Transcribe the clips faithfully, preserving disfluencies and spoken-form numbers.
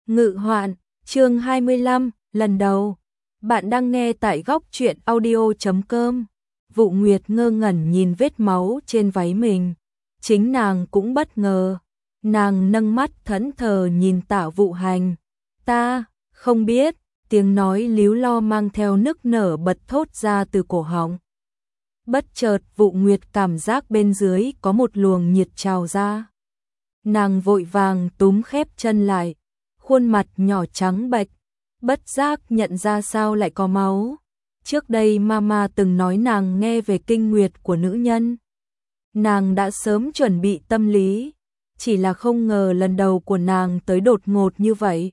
Ngự hoạn, chương hai mươi lăm, lần đầu. Bạn đang nghe tại góc truyện audio chấm com. Vụ Nguyệt ngơ ngẩn nhìn vết máu trên váy mình. Chính nàng cũng bất ngờ. Nàng nâng mắt thẫn thờ nhìn Tạ Vụ Hành. Ta, không biết, tiếng nói líu lo mang theo nức nở bật thốt ra từ cổ họng. Bất chợt Vụ Nguyệt cảm giác bên dưới có một luồng nhiệt trào ra. Nàng vội vàng túm khép chân lại, khuôn mặt nhỏ trắng bệch, bất giác nhận ra sao lại có máu. Trước đây mama từng nói nàng nghe về kinh nguyệt của nữ nhân. Nàng đã sớm chuẩn bị tâm lý, chỉ là không ngờ lần đầu của nàng tới đột ngột như vậy.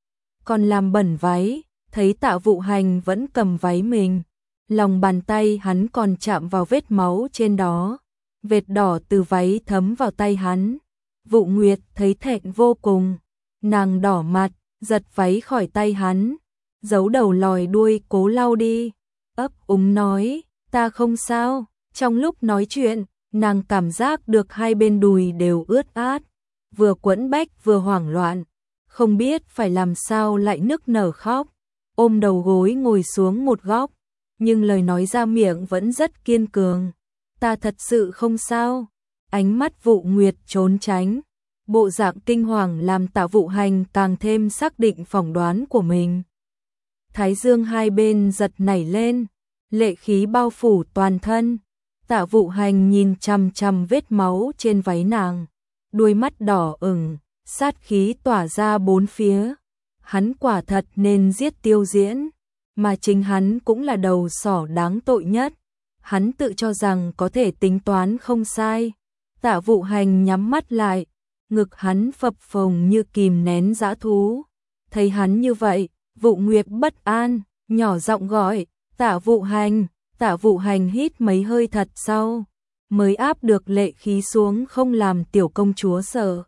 Còn làm bẩn váy, thấy Tạ Vụ Hành vẫn cầm váy mình, lòng bàn tay hắn còn chạm vào vết máu trên đó, vệt đỏ từ váy thấm vào tay hắn. Vụ Nguyệt thấy thẹn vô cùng, nàng đỏ mặt, giật váy khỏi tay hắn, giấu đầu lòi đuôi cố lau đi, ấp úng nói, ta không sao. Trong lúc nói chuyện, nàng cảm giác được hai bên đùi đều ướt át, vừa quẫn bách vừa hoảng loạn, không biết phải làm sao lại nức nở khóc, ôm đầu gối ngồi xuống một góc, nhưng lời nói ra miệng vẫn rất kiên cường, ta thật sự không sao. Ánh mắt Vụ Nguyệt trốn tránh, bộ dạng kinh hoàng làm Tạ Vụ Hành càng thêm xác định phỏng đoán của mình. Thái dương hai bên giật nảy lên, lệ khí bao phủ toàn thân. Tạ Vụ Hành nhìn chằm chằm vết máu trên váy nàng, đôi mắt đỏ ửng, sát khí tỏa ra bốn phía. Hắn quả thật nên giết Tiêu Diễn, mà chính hắn cũng là đầu sỏ đáng tội nhất. Hắn tự cho rằng có thể tính toán không sai. Tạ Vụ Hành nhắm mắt lại, ngực hắn phập phồng như kìm nén dã thú. Thấy hắn như vậy, Vụ Nguyệt bất an, nhỏ giọng gọi, Tạ Vụ Hành. Tạ Vụ Hành hít mấy hơi thật sâu, mới áp được lệ khí xuống không làm tiểu công chúa sợ.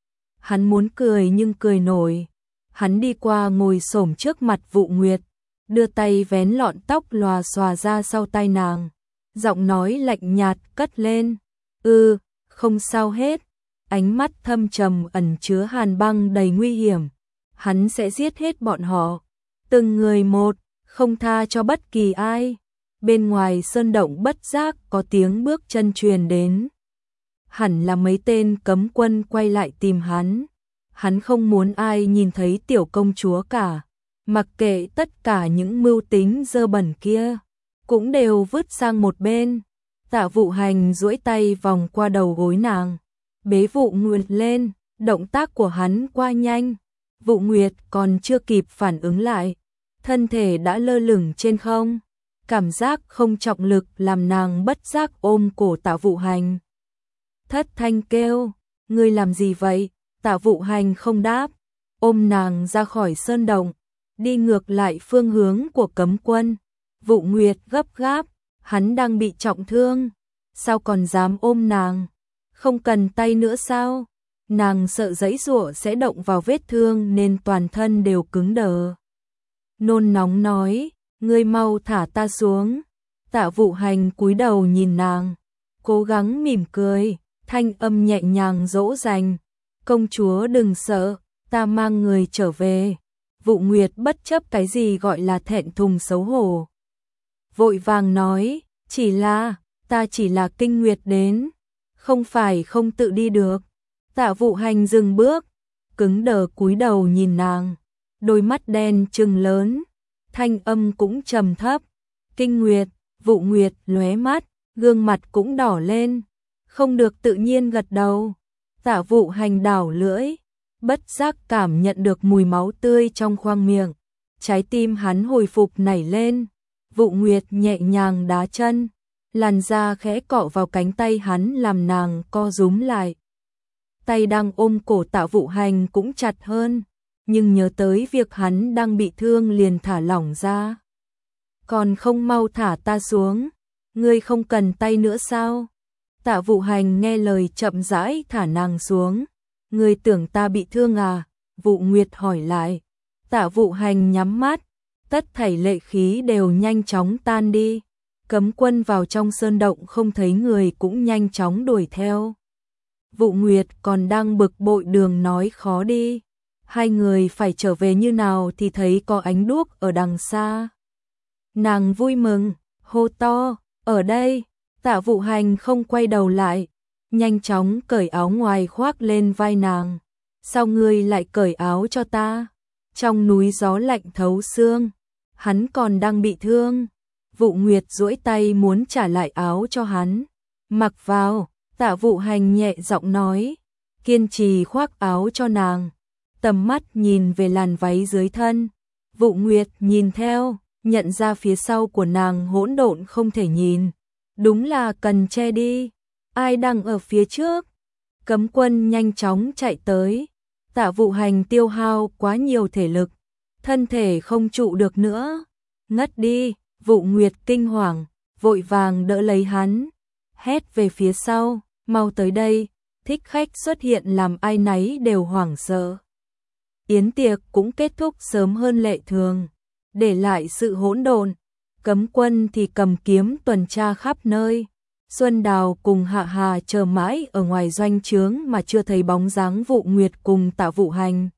Hắn muốn cười nhưng cười nổi. Hắn đi qua ngồi xổm trước mặt Vụ Nguyệt, đưa tay vén lọn tóc lòa xòa ra sau tai nàng. Giọng nói lạnh nhạt cất lên, ư, không sao hết. Ánh mắt thâm trầm ẩn chứa hàn băng đầy nguy hiểm. Hắn sẽ giết hết bọn họ, từng người một, không tha cho bất kỳ ai. Bên ngoài sơn động bất giác có tiếng bước chân truyền đến. Hẳn là mấy tên cấm quân quay lại tìm hắn. Hắn không muốn ai nhìn thấy tiểu công chúa cả. Mặc kệ tất cả những mưu tính dơ bẩn kia, cũng đều vứt sang một bên. Tạ Vụ Hành duỗi tay vòng qua đầu gối nàng, bế Vụ Nguyệt lên, động tác của hắn qua nhanh. Vụ Nguyệt còn chưa kịp phản ứng lại, thân thể đã lơ lửng trên không. Cảm giác không trọng lực làm nàng bất giác ôm cổ Tạ Vụ Hành. Thất thanh kêu, ngươi làm gì vậy? Tạ Vụ Hành không đáp, ôm nàng ra khỏi sơn động, đi ngược lại phương hướng của cấm quân. Vụ Nguyệt gấp gáp, hắn đang bị trọng thương, sao còn dám ôm nàng? Không cần tay nữa sao? Nàng sợ giãy giụa sẽ động vào vết thương nên toàn thân đều cứng đờ. Nôn nóng nói, ngươi mau thả ta xuống. Tạ Vụ Hành cúi đầu nhìn nàng, cố gắng mỉm cười, thanh âm nhẹ nhàng dỗ dành, công chúa đừng sợ, ta mang người trở về. Vụ Nguyệt bất chấp cái gì gọi là thẹn thùng xấu hổ, vội vàng nói, chỉ là, ta chỉ là kinh nguyệt đến, không phải không tự đi được. Tạ Vụ Hành dừng bước, cứng đờ cúi đầu nhìn nàng, đôi mắt đen trừng lớn, thanh âm cũng trầm thấp, kinh nguyệt. Vụ Nguyệt lóe mắt, gương mặt cũng đỏ lên, không được tự nhiên gật đầu. Tạ Vụ Hành đảo lưỡi, bất giác cảm nhận được mùi máu tươi trong khoang miệng, trái tim hắn hồi phục nảy lên. Vụ Nguyệt nhẹ nhàng đá chân, làn da khẽ cọ vào cánh tay hắn làm nàng co rúm lại. Tay đang ôm cổ Tạ Vụ Hành cũng chặt hơn, nhưng nhớ tới việc hắn đang bị thương liền thả lỏng ra. Còn không mau thả ta xuống, ngươi không cần tay nữa sao? Tạ Vụ Hành nghe lời chậm rãi thả nàng xuống. Ngươi tưởng ta bị thương à? Vụ Nguyệt hỏi lại. Tạ Vụ Hành nhắm mắt, tất thảy lệ khí đều nhanh chóng tan đi. Cấm quân vào trong sơn động không thấy người cũng nhanh chóng đuổi theo. Vụ Nguyệt còn đang bực bội đường nói khó đi. hai người phải trở về như nào thì thấy có ánh đuốc ở đằng xa. Nàng vui mừng, hô to, ở đây. Tạ Vụ Hành không quay đầu lại, nhanh chóng cởi áo ngoài khoác lên vai nàng. Sao ngươi lại cởi áo cho ta? Trong núi gió lạnh thấu xương, hắn còn đang bị thương. Vụ Nguyệt duỗi tay muốn trả lại áo cho hắn. Mặc vào, Tạ Vụ Hành nhẹ giọng nói, kiên trì khoác áo cho nàng. Tầm mắt nhìn về làn váy dưới thân. Vụ Nguyệt nhìn theo, nhận ra phía sau của nàng hỗn độn không thể nhìn. Đúng là cần che đi. Ai đang ở phía trước? Cấm quân nhanh chóng chạy tới. Tạ Vụ Hành tiêu hao quá nhiều thể lực, thân thể không trụ được nữa. Ngất đi. Vụ Nguyệt kinh hoàng, vội vàng đỡ lấy hắn, hét về phía sau, mau tới đây. Thích khách xuất hiện làm ai nấy đều hoảng sợ. Yến tiệc cũng kết thúc sớm hơn lệ thường, để lại sự hỗn độn. Cấm quân thì cầm kiếm tuần tra khắp nơi. Xuân Đào cùng Hạ Hà chờ mãi ở ngoài doanh trướng mà chưa thấy bóng dáng Vụ Nguyệt cùng Tạ Vụ Hành.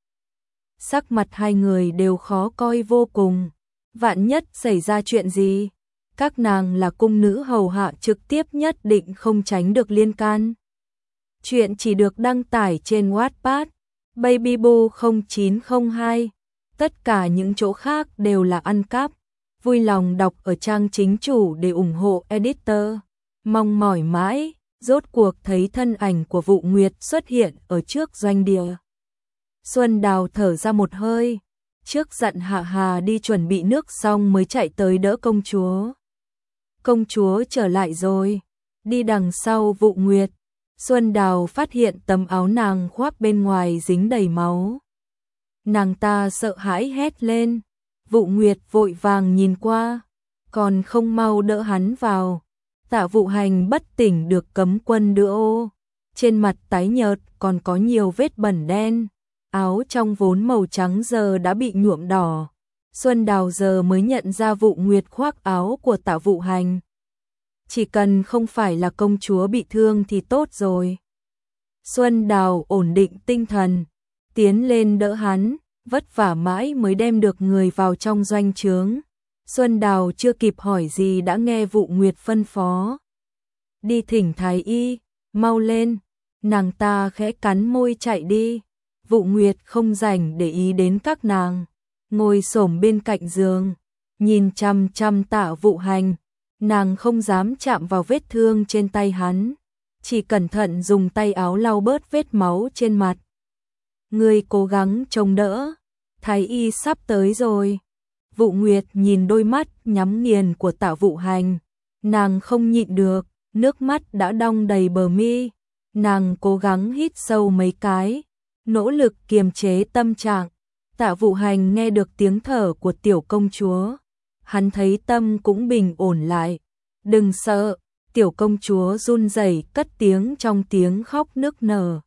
Sắc mặt hai người đều khó coi vô cùng. Vạn nhất xảy ra chuyện gì, các nàng là cung nữ hầu hạ trực tiếp nhất định không tránh được liên can. Chuyện chỉ được đăng tải trên Wattpad, Babyboo không chín không hai. Tất cả những chỗ khác đều là ăn cắp. Vui lòng đọc ở trang chính chủ để ủng hộ editor. Mong mỏi mãi, rốt cuộc thấy thân ảnh của Vụ Nguyệt xuất hiện ở trước doanh địa. Xuân Đào thở ra một hơi, trước dặn Hạ Hà đi chuẩn bị nước xong mới chạy tới đỡ công chúa. Công chúa trở lại rồi. Đi đằng sau Vụ Nguyệt, Xuân Đào phát hiện tấm áo nàng khoác bên ngoài dính đầy máu. Nàng ta sợ hãi hét lên. Vụ Nguyệt vội vàng nhìn qua, còn không mau đỡ hắn vào. Tạ Vụ Hành bất tỉnh được cấm quân đưa ô, trên mặt tái nhợt còn có nhiều vết bẩn đen. Áo trong vốn màu trắng giờ đã bị nhuộm đỏ. Xuân Đào giờ mới nhận ra Vụ Nguyệt khoác áo của Tạ Vụ Hành. Chỉ cần không phải là công chúa bị thương thì tốt rồi. Xuân Đào ổn định tinh thần, tiến lên đỡ hắn, vất vả mãi mới đem được người vào trong doanh trướng. Xuân Đào chưa kịp hỏi gì đã nghe Vụ Nguyệt phân phó. Đi thỉnh thái y, mau lên. Nàng ta khẽ cắn môi chạy đi. Vụ Nguyệt không rảnh để ý đến các nàng, ngồi xổm bên cạnh giường, nhìn chăm chăm Tạ Vụ Hành. Nàng không dám chạm vào vết thương trên tay hắn, chỉ cẩn thận dùng tay áo lau bớt vết máu trên mặt. Ngươi cố gắng chống đỡ, thái y sắp tới rồi. Vụ Nguyệt nhìn đôi mắt nhắm nghiền của Tạ Vụ Hành, nàng không nhịn được, nước mắt đã đong đầy bờ mi. Nàng cố gắng hít sâu mấy cái, nỗ lực kiềm chế tâm trạng. Tạ Vụ Hành nghe được tiếng thở của tiểu công chúa, hắn thấy tâm cũng bình ổn lại. Đừng sợ, tiểu công chúa run rẩy cất tiếng trong tiếng khóc nức nở.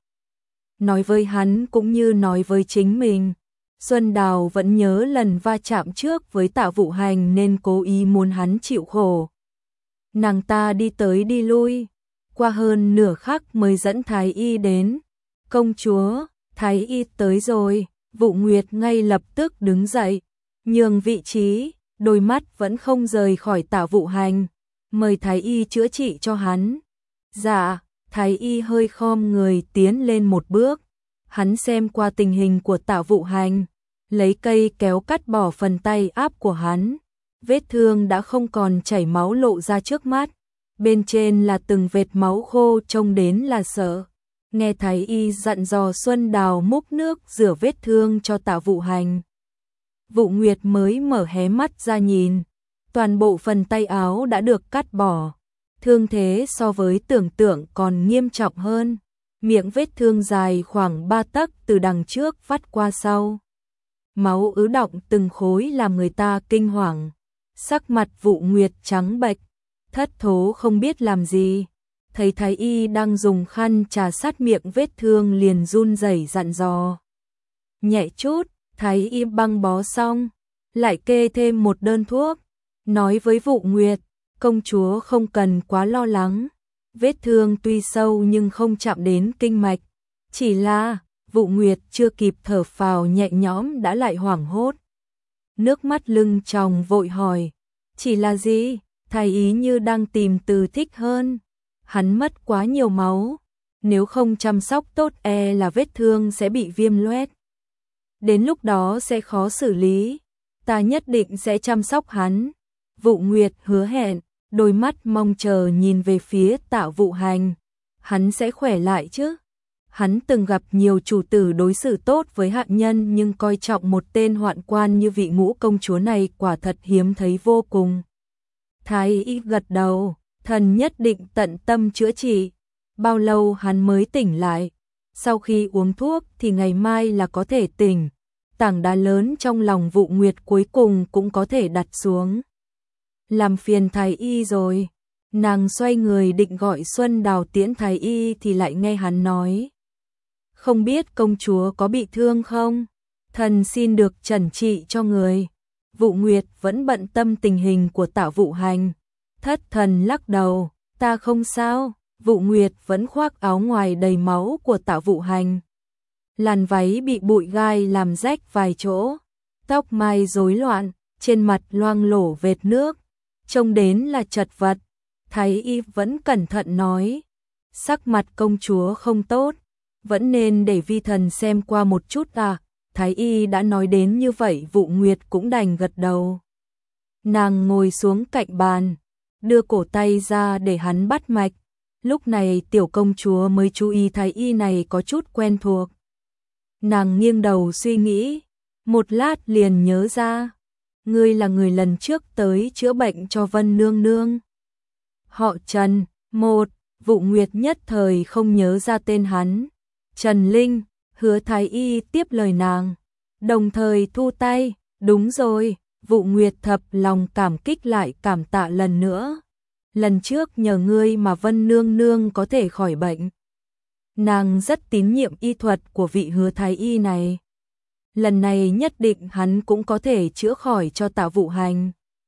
Nói với hắn cũng như nói với chính mình. Xuân Đào vẫn nhớ lần va chạm trước với Tạ Vụ Hành nên cố ý muốn hắn chịu khổ. Nàng ta đi tới đi lui, qua hơn nửa khắc mới dẫn thái y đến. Công chúa, thái y tới rồi. Vụ Nguyệt ngay lập tức đứng dậy, nhường vị trí, đôi mắt vẫn không rời khỏi Tạ Vụ Hành. Mời thái y chữa trị cho hắn. Dạ. Thái y hơi khom người tiến lên một bước. Hắn xem qua tình hình của Tạ Vụ Hành, lấy cây kéo cắt bỏ phần tay áp của hắn. Vết thương đã không còn chảy máu lộ ra trước mắt, bên trên là từng vệt máu khô trông đến là sợ. Nghe thái y dặn dò Xuân Đào múc nước rửa vết thương cho Tạ Vụ Hành. Vụ Nguyệt mới mở hé mắt ra nhìn, toàn bộ phần tay áo đã được cắt bỏ. Thương thế so với tưởng tượng còn nghiêm trọng hơn, miệng vết thương dài khoảng ba tấc từ đằng trước vắt qua sau. Máu ứ đọng từng khối làm người ta kinh hoàng. Sắc mặt Vụ Nguyệt trắng bệch, thất thố không biết làm gì. Thấy thái y đang dùng khăn trà sát miệng vết thương liền run rẩy dặn dò. Nhẹ chút, thái y băng bó xong, lại kê thêm một đơn thuốc, nói với Vụ Nguyệt, công chúa không cần quá lo lắng, vết thương tuy sâu nhưng không chạm đến kinh mạch, chỉ là, Vụ Nguyệt chưa kịp thở phào nhẹ nhõm đã lại hoảng hốt. Nước mắt lưng tròng vội hỏi, chỉ là gì? Thái ý như đang tìm từ thích hơn. Hắn mất quá nhiều máu, nếu không chăm sóc tốt e là vết thương sẽ bị viêm loét. Đến lúc đó sẽ khó xử lý, ta nhất định sẽ chăm sóc hắn. Vụ Nguyệt hứa hẹn, đôi mắt mong chờ nhìn về phía Tạ Vụ Hành. Hắn sẽ khỏe lại chứ? Hắn từng gặp nhiều chủ tử đối xử tốt với hạ nhân nhưng coi trọng một tên hoạn quan như vị ngũ công chúa này quả thật hiếm thấy vô cùng. Thái y gật đầu, thần nhất định tận tâm chữa trị. Bao lâu hắn mới tỉnh lại? Sau khi uống thuốc thì ngày mai là có thể tỉnh. Tảng đá lớn trong lòng Vụ Nguyệt cuối cùng cũng có thể đặt xuống. Làm phiền thái y rồi. Nàng xoay người định gọi Xuân Đào tiễn thái y thì lại nghe hắn nói. Không biết công chúa có bị thương không? Thần xin được trần trị cho người. Vụ Nguyệt vẫn bận tâm tình hình của Tạ Vụ Hành. Thất thần lắc đầu, ta không sao. Vụ Nguyệt vẫn khoác áo ngoài đầy máu của Tạ Vụ Hành. Làn váy bị bụi gai làm rách vài chỗ. Tóc mai rối loạn, trên mặt loang lổ vệt nước. Trông đến là chật vật. Thái y vẫn cẩn thận nói. Sắc mặt công chúa không tốt. Vẫn nên để vi thần xem qua một chút à. Thái y đã nói đến như vậy Vụ Nguyệt cũng đành gật đầu. Nàng ngồi xuống cạnh bàn, đưa cổ tay ra để hắn bắt mạch. Lúc này tiểu công chúa mới chú ý thái y này có chút quen thuộc. Nàng nghiêng đầu suy nghĩ, một lát liền nhớ ra. Ngươi là người lần trước tới chữa bệnh cho Vân Nương Nương. Họ Trần, một, Vụ Nguyệt nhất thời không nhớ ra tên hắn. Trần Linh, Hứa thái y tiếp lời nàng, đồng thời thu tay, đúng rồi. Vụ Nguyệt thập lòng cảm kích lại cảm tạ lần nữa. Lần trước nhờ ngươi mà Vân Nương Nương có thể khỏi bệnh. Nàng rất tín nhiệm y thuật của vị Hứa thái y này. Lần này nhất định hắn cũng có thể chữa khỏi cho Tạ Vụ Hành.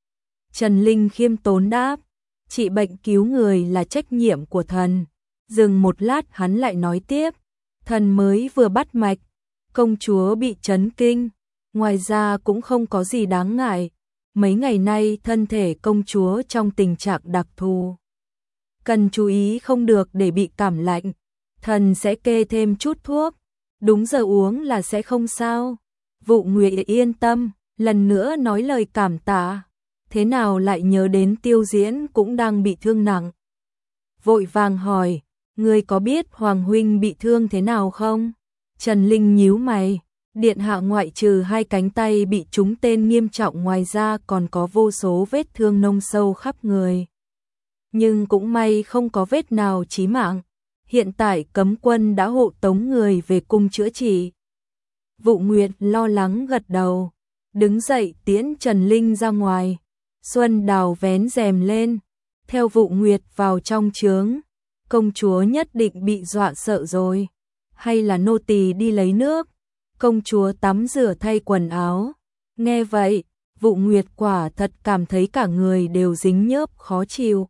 Trần Linh khiêm tốn đáp, trị bệnh cứu người là trách nhiệm của thần. Dừng một lát hắn lại nói tiếp, thần mới vừa bắt mạch, công chúa bị chấn kinh, ngoài ra cũng không có gì đáng ngại. Mấy ngày nay thân thể công chúa trong tình trạng đặc thù, cần chú ý không được để bị cảm lạnh. Thần sẽ kê thêm chút thuốc, đúng giờ uống là sẽ không sao. Vụ Nguyệt yên tâm, lần nữa nói lời cảm tạ. Thế nào lại nhớ đến Tiêu Diễn cũng đang bị thương nặng. Vội vàng hỏi, ngươi có biết Hoàng huynh bị thương thế nào không? Trần Linh nhíu mày, điện hạ ngoại trừ hai cánh tay bị trúng tên nghiêm trọng ngoài ra còn có vô số vết thương nông sâu khắp người. Nhưng cũng may không có vết nào chí mạng. Hiện tại cấm quân đã hộ tống người về cung chữa trị. Vụ Nguyệt lo lắng gật đầu, đứng dậy tiễn Trần Linh ra ngoài. Xuân Đào vén rèm lên, theo Vụ Nguyệt vào trong trướng. Công chúa nhất định bị dọa sợ rồi. Hay là nô tỳ đi lấy nước? Công chúa tắm rửa thay quần áo. Nghe vậy, Vụ Nguyệt quả thật cảm thấy cả người đều dính nhớp khó chịu.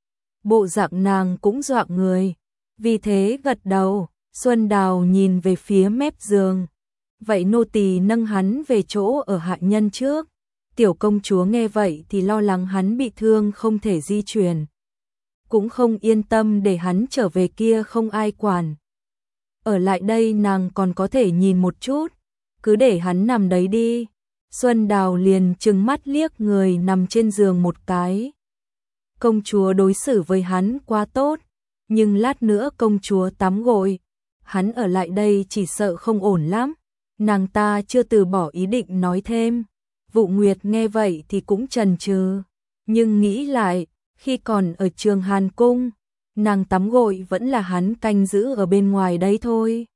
Bộ dạng nàng cũng dọa người. Vì thế gật đầu, Xuân Đào nhìn về phía mép giường. Vậy nô tỳ nâng hắn về chỗ ở hạ nhân trước. Tiểu công chúa nghe vậy thì lo lắng hắn bị thương không thể di chuyển. Cũng không yên tâm để hắn trở về kia không ai quản. Ở lại đây nàng còn có thể nhìn một chút, cứ để hắn nằm đấy đi. Xuân Đào liền trừng mắt liếc người nằm trên giường một cái. Công chúa đối xử với hắn quá tốt, nhưng lát nữa công chúa tắm gội, hắn ở lại đây chỉ sợ không ổn lắm. Nàng ta chưa từ bỏ ý định nói thêm. Vụ Nguyệt nghe vậy thì cũng chần chừ, nhưng nghĩ lại, khi còn ở Trường Hàn Cung, nàng tắm gội vẫn là hắn canh giữ ở bên ngoài đấy thôi.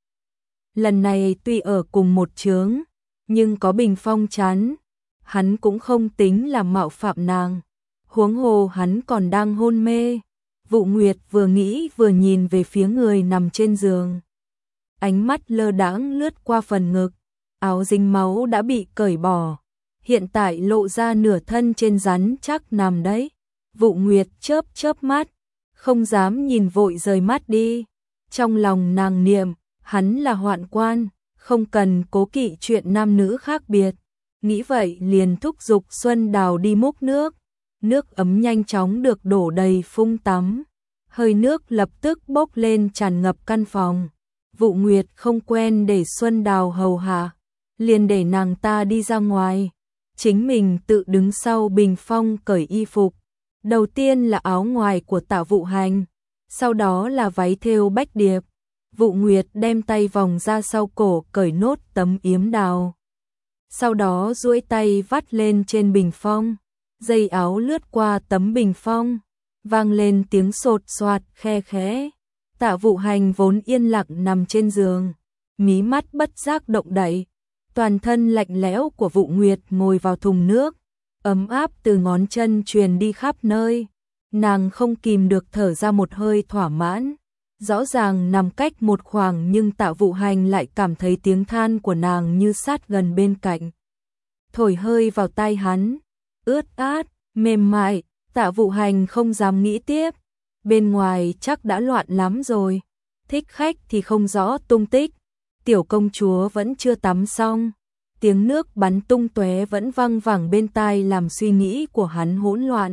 Lần này tuy ở cùng một chướng, nhưng có bình phong chắn, hắn cũng không tính là mạo phạm nàng. Huống hồ hắn còn đang hôn mê. Vụ Nguyệt vừa nghĩ vừa nhìn về phía người nằm trên giường. Ánh mắt lơ đãng lướt qua phần ngực, áo dính máu đã bị cởi bỏ, hiện tại lộ ra nửa thân trên rắn chắc nằm đấy. Vụ Nguyệt chớp chớp mắt, không dám nhìn vội rời mắt đi. Trong lòng nàng niệm, Hắn là hoạn quan, không cần cố kỵ chuyện nam nữ khác biệt. Nghĩ vậy liền thúc giục Xuân Đào đi múc nước. Nước ấm nhanh chóng được đổ đầy phung tắm. Hơi nước lập tức bốc lên tràn ngập căn phòng. Vụ Nguyệt không quen để Xuân Đào hầu hạ, liền để nàng ta đi ra ngoài. Chính mình tự đứng sau bình phong cởi y phục. Đầu tiên là áo ngoài của Tạ Vụ Hành, sau đó là váy thêu bách điệp. Vụ Nguyệt đem tay vòng ra sau cổ cởi nốt tấm yếm đào. Sau đó duỗi tay vắt lên trên bình phong, dây áo lướt qua tấm bình phong, vang lên tiếng sột soạt khe khẽ. Tạ Vụ Hành vốn yên lặng nằm trên giường, mí mắt bất giác động đậy. Toàn thân lạnh lẽo của Vụ Nguyệt ngồi vào thùng nước, ấm áp từ ngón chân truyền đi khắp nơi. Nàng không kìm được thở ra một hơi thỏa mãn. Rõ ràng nằm cách một khoảng nhưng Tạ Vụ Hành lại cảm thấy tiếng than của nàng như sát gần bên cạnh. Thổi hơi vào tai hắn, ướt át, mềm mại. Tạ Vụ Hành không dám nghĩ tiếp. Bên ngoài chắc đã loạn lắm rồi. Thích khách thì không rõ tung tích. Tiểu công chúa vẫn chưa tắm xong. Tiếng nước bắn tung tóe vẫn văng vẳng bên tai làm suy nghĩ của hắn hỗn loạn.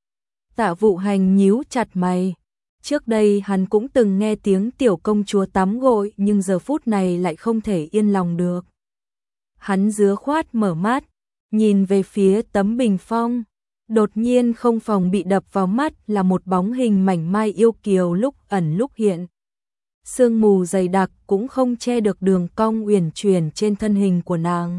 Tạ Vụ Hành nhíu chặt mày. Trước đây hắn cũng từng nghe tiếng tiểu công chúa tắm gội nhưng giờ phút này lại không thể yên lòng được. Hắn dứa khoát mở mắt, nhìn về phía tấm bình phong. Đột nhiên không phòng bị đập vào mắt là một bóng hình mảnh mai yêu kiều lúc ẩn lúc hiện. Sương mù dày đặc cũng không che được đường cong uyển chuyển trên thân hình của nàng.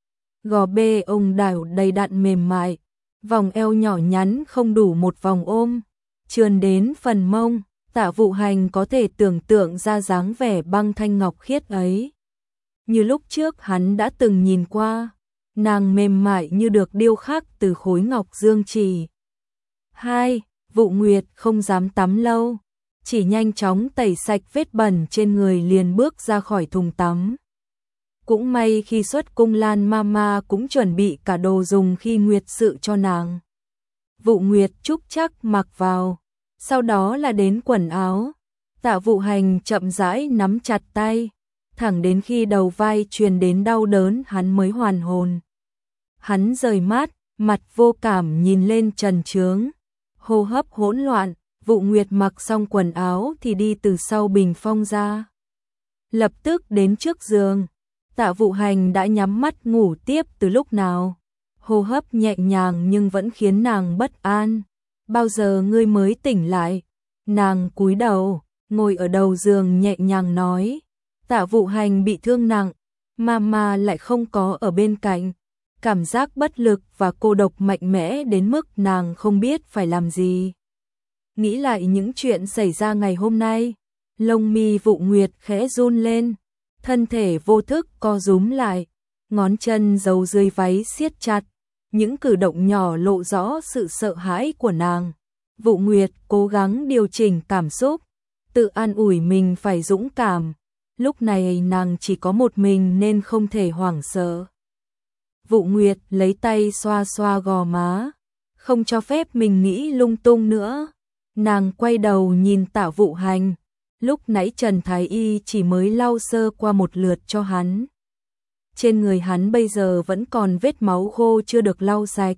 Gò bê ông đảo đầy đặn mềm mại, vòng eo nhỏ nhắn không đủ một vòng ôm, trườn đến phần mông. Tạ Vụ Hành có thể tưởng tượng ra dáng vẻ băng thanh ngọc khiết ấy. Như lúc trước hắn đã từng nhìn qua, nàng mềm mại như được điêu khắc từ khối ngọc dương chỉ. Hai, Vụ Nguyệt không dám tắm lâu, chỉ nhanh chóng tẩy sạch vết bẩn trên người liền bước ra khỏi thùng tắm. Cũng may khi xuất cung Lan Mama cũng chuẩn bị cả đồ dùng khi nguyệt sự cho nàng. Vụ Nguyệt chúc chắc mặc vào, sau đó là đến quần áo. Tạ Vụ Hành chậm rãi nắm chặt tay, thẳng đến khi đầu vai truyền đến đau đớn hắn mới hoàn hồn. Hắn rời mắt, mặt vô cảm nhìn lên trần trướng, hô hấp hỗn loạn. Vụ Nguyệt mặc xong quần áo thì đi từ sau bình phong ra, lập tức đến trước giường. Tạ Vụ Hành đã nhắm mắt ngủ tiếp từ lúc nào, hô hấp nhẹ nhàng nhưng vẫn khiến nàng bất an. Bao giờ ngươi mới tỉnh lại? Nàng cúi đầu, ngồi ở đầu giường nhẹ nhàng nói. Tạ Vụ Hành bị thương nặng, Mama lại không có ở bên cạnh. Cảm giác bất lực và cô độc mạnh mẽ đến mức nàng không biết phải làm gì. Nghĩ lại những chuyện xảy ra ngày hôm nay, lông mi Vụ Nguyệt khẽ run lên, thân thể vô thức co rúm lại, ngón chân giấu dưới váy siết chặt, những cử động nhỏ lộ rõ sự sợ hãi của nàng. Vụ Nguyệt cố gắng điều chỉnh cảm xúc, tự an ủi mình phải dũng cảm, lúc này nàng chỉ có một mình nên không thể hoảng sợ. Vụ Nguyệt lấy tay xoa xoa gò má, không cho phép mình nghĩ lung tung nữa. Nàng quay đầu nhìn Tạ Vụ Hành, lúc nãy Trần Thái Y chỉ mới lau sơ qua một lượt cho hắn. Trên người hắn bây giờ vẫn còn vết máu khô chưa được lau sạch.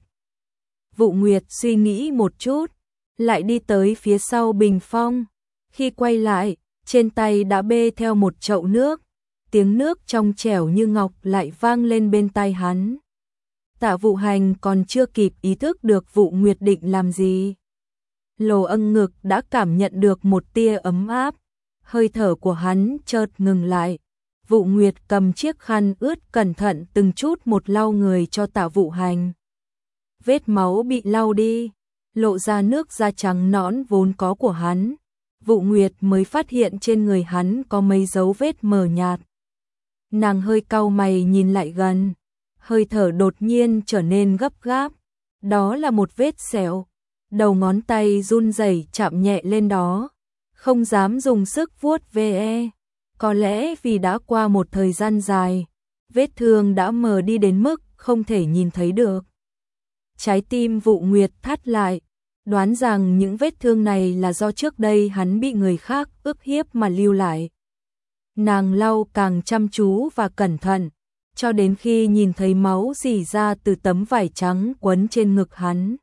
Vụ Nguyệt suy nghĩ một chút, lại đi tới phía sau bình phong. Khi quay lại, trên tay đã bê theo một chậu nước, tiếng nước trong trẻo như ngọc lại vang lên bên tai hắn. Tạ Vụ Hành còn chưa kịp ý thức được Vụ Nguyệt định làm gì. Lồ âng ngực đã cảm nhận được một tia ấm áp, hơi thở của hắn chợt ngừng lại. Vụ Nguyệt cầm chiếc khăn ướt cẩn thận từng chút một lau người cho Tạ Vụ Hành. Vết máu bị lau đi, lộ ra nước da trắng nõn vốn có của hắn. Vụ Nguyệt mới phát hiện trên người hắn có mấy dấu vết mờ nhạt. Nàng hơi cau mày nhìn lại gần, hơi thở đột nhiên trở nên gấp gáp. Đó là một vết sẹo, đầu ngón tay run rẩy chạm nhẹ lên đó, không dám dùng sức vuốt ve. Có lẽ vì đã qua một thời gian dài, vết thương đã mờ đi đến mức không thể nhìn thấy được. Trái tim Vụ Nguyệt thắt lại, đoán rằng những vết thương này là do trước đây hắn bị người khác ức hiếp mà lưu lại. Nàng lau càng chăm chú và cẩn thận, cho đến khi nhìn thấy máu rỉ ra từ tấm vải trắng quấn trên ngực hắn.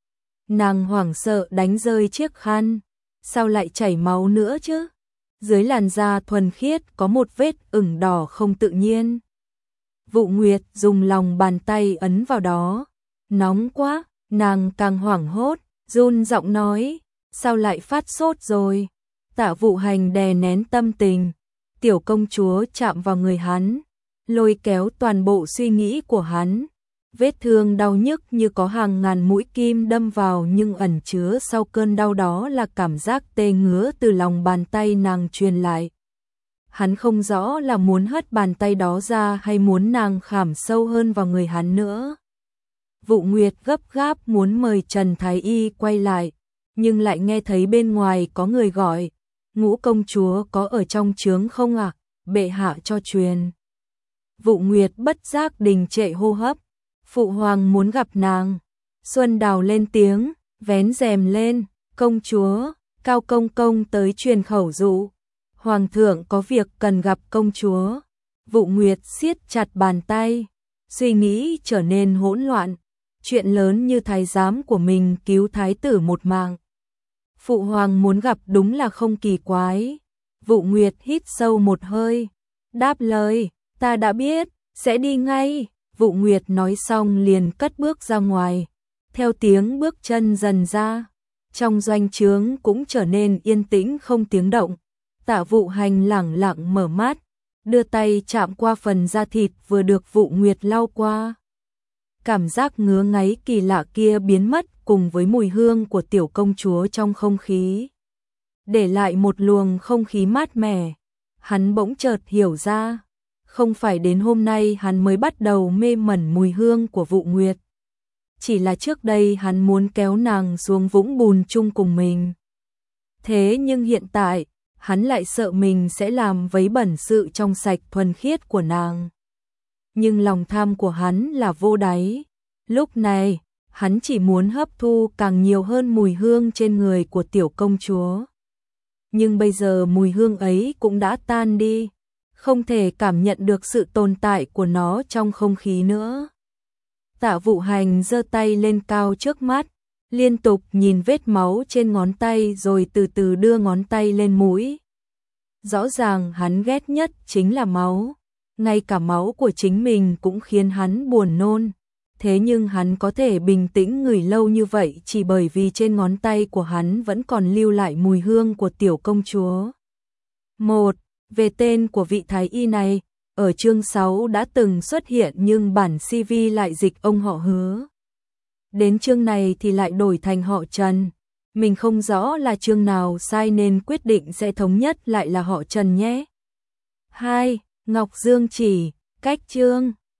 Nàng hoảng sợ đánh rơi chiếc khăn, sao lại chảy máu nữa chứ? Dưới làn da thuần khiết có một vết ửng đỏ không tự nhiên. Vụ Nguyệt dùng lòng bàn tay ấn vào đó. Nóng quá, nàng càng hoảng hốt, run giọng nói, sao lại phát sốt rồi? Tạ Vụ Hành đè nén tâm tình, tiểu công chúa chạm vào người hắn, lôi kéo toàn bộ suy nghĩ của hắn. Vết thương đau nhức như có hàng ngàn mũi kim đâm vào, nhưng ẩn chứa sau cơn đau đó là cảm giác tê ngứa từ lòng bàn tay nàng truyền lại. Hắn không rõ là muốn hất bàn tay đó ra hay muốn nàng khảm sâu hơn vào người hắn nữa. Vụ Nguyệt gấp gáp muốn mời Trần Thái Y quay lại, nhưng lại nghe thấy bên ngoài có người gọi, Ngũ công chúa có ở trong trướng không ạ? À? Bệ hạ cho truyền. Vụ Nguyệt bất giác đình trệ hô hấp, phụ hoàng muốn gặp nàng. Xuân Đào lên tiếng, vén rèm lên, công chúa, Cao công công tới truyền khẩu dụ. Hoàng thượng có việc cần gặp công chúa. Vụ Nguyệt siết chặt bàn tay, suy nghĩ trở nên hỗn loạn. Chuyện lớn như thái giám của mình cứu thái tử một mạng, phụ hoàng muốn gặp đúng là không kỳ quái. Vụ Nguyệt hít sâu một hơi, đáp lời, ta đã biết, sẽ đi ngay. Vụ Nguyệt nói xong liền cất bước ra ngoài. Theo tiếng bước chân dần ra, trong doanh trướng cũng trở nên yên tĩnh không tiếng động. Tạ Vụ Hành lẳng lặng mở mắt, đưa tay chạm qua phần da thịt vừa được Vụ Nguyệt lau qua. Cảm giác ngứa ngáy kỳ lạ kia biến mất cùng với mùi hương của tiểu công chúa trong không khí, để lại một luồng không khí mát mẻ. Hắn bỗng chợt hiểu ra, không phải đến hôm nay hắn mới bắt đầu mê mẩn mùi hương của Vụ Nguyệt. Chỉ là trước đây hắn muốn kéo nàng xuống vũng bùn chung cùng mình. Thế nhưng hiện tại, hắn lại sợ mình sẽ làm vấy bẩn sự trong sạch thuần khiết của nàng. Nhưng lòng tham của hắn là vô đáy. Lúc này, hắn chỉ muốn hấp thu càng nhiều hơn mùi hương trên người của tiểu công chúa. Nhưng bây giờ mùi hương ấy cũng đã tan đi, không thể cảm nhận được sự tồn tại của nó trong không khí nữa. Tạ Vụ Hành giơ tay lên cao trước mắt, liên tục nhìn vết máu trên ngón tay rồi từ từ đưa ngón tay lên mũi. Rõ ràng hắn ghét nhất chính là máu, ngay cả máu của chính mình cũng khiến hắn buồn nôn. Thế nhưng hắn có thể bình tĩnh ngửi lâu như vậy chỉ bởi vì trên ngón tay của hắn vẫn còn lưu lại mùi hương của tiểu công chúa. Một, về tên của vị thái y này, ở chương sáu đã từng xuất hiện nhưng bản xê vê lại dịch ông họ Hứa. Đến chương này thì lại đổi thành họ Trần. Mình không rõ là chương nào sai nên quyết định sẽ thống nhất lại là họ Trần nhé. Hai, Ngọc Dương Chỉ, cách chương